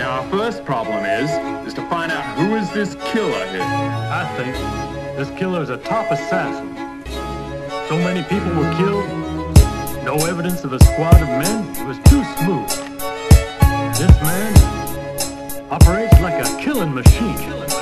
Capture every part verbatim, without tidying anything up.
Now our first problem is, is to find out who is this killer here. I think this killer is a top assassin. So many people were killed, no evidence of a squad of men. It was too smooth. This man operates like a killing machine.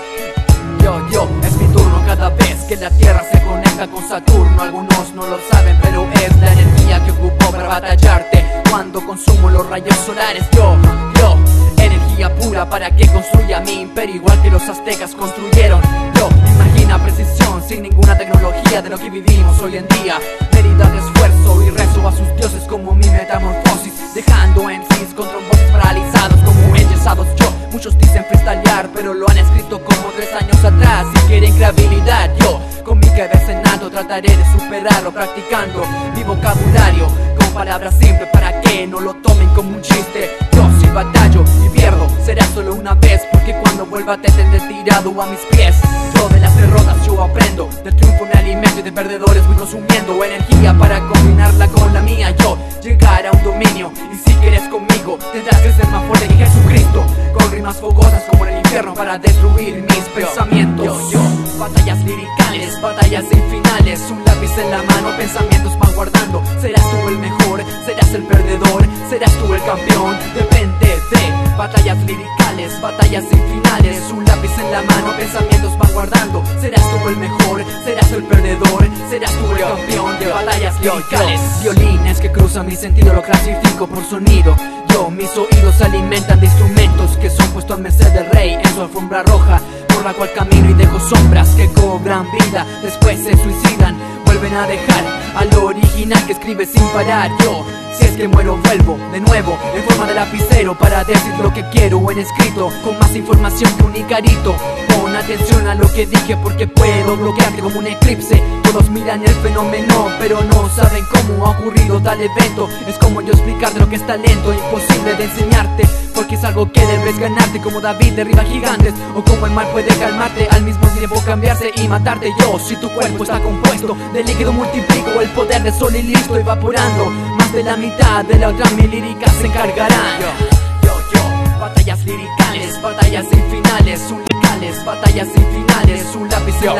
Yo, yo, es mi turno cada vez que la Tierra se conecta con Saturno. Algunos no lo saben, pero es la energía que ocupó para batallarte cuando consumo los rayos solares. Yo, yo, energía pura para que construya mi imperio, igual que los aztecas construyeron. Yo, imagina precisión sin ninguna tecnología de lo que vivimos hoy en día. Medida de esfuerzo y rezo a sus dioses como mi metamorfosis, dejando en cis con trombones paralizados como enyesados. Yo, muchos dicen freestylear, pero lo han escrito como tres años atrás. Si quieren creatividad, yo con mi cabeza en alto trataré de superarlo, practicando mi vocabulario con palabras simples para que no lo tomen como un chiste. Yo si batallo y pierdo, será solo una vez, porque cuando vuelva te tendré tirado a mis pies. Yo de las derrotas yo aprendo, del triunfo me alimento y de perdedores voy consumiendo energía para combinarla con la mía. Yo llegar a un dominio, y si quieres conmigo tendrás que ser más fuerte que Jesucristo, con rimas fogosas como en el infierno para destruir mis pensamientos. Yo, yo, batallas liricales, batallas sin finales, un lápiz en la mano, pensamientos van guardando. Serás tú el mejor, serás el perdedor, serás tú el campeón, depende de batallas liricales, batallas sin finales, un lápiz en la mano, pensamientos van guardando. Serás tú el mejor, serás el perdedor, serás tú el campeón de batallas liricales. Violines que cruzan mi sentido, lo clasifico por sonido. Yo, mis oídos se alimentan de instrumentos que son puestos a merced del rey en su alfombra roja, por la cual camino y dejo sombras que cobran vida, después se suicidan, vuelven a dejar al original que escribe sin parar. Yo, si es que muero, vuelvo de nuevo en forma de lapicero para decir lo que quiero en escrito, con más información que un icarito. Pon atención a lo que dije porque puedo bloquearte como un eclipse. Todos miran el fenómeno pero no saben cómo ha ocurrido tal evento. Es como yo explicarte lo que es talento, imposible de enseñarte, porque es algo que debes ganarte, como David derriba gigantes, o como el mal puede calmarte, al mismo tiempo cambiarse y matarte. Yo, si tu cuerpo está compuesto de líquido, multiplico el poder de sol y listo, evaporando más de la mitad de la otra, mi lírica se encargarán. Yo, yo, yo, batallas liricales, batallas sin finales, un batallas sin finales, un lápiz en la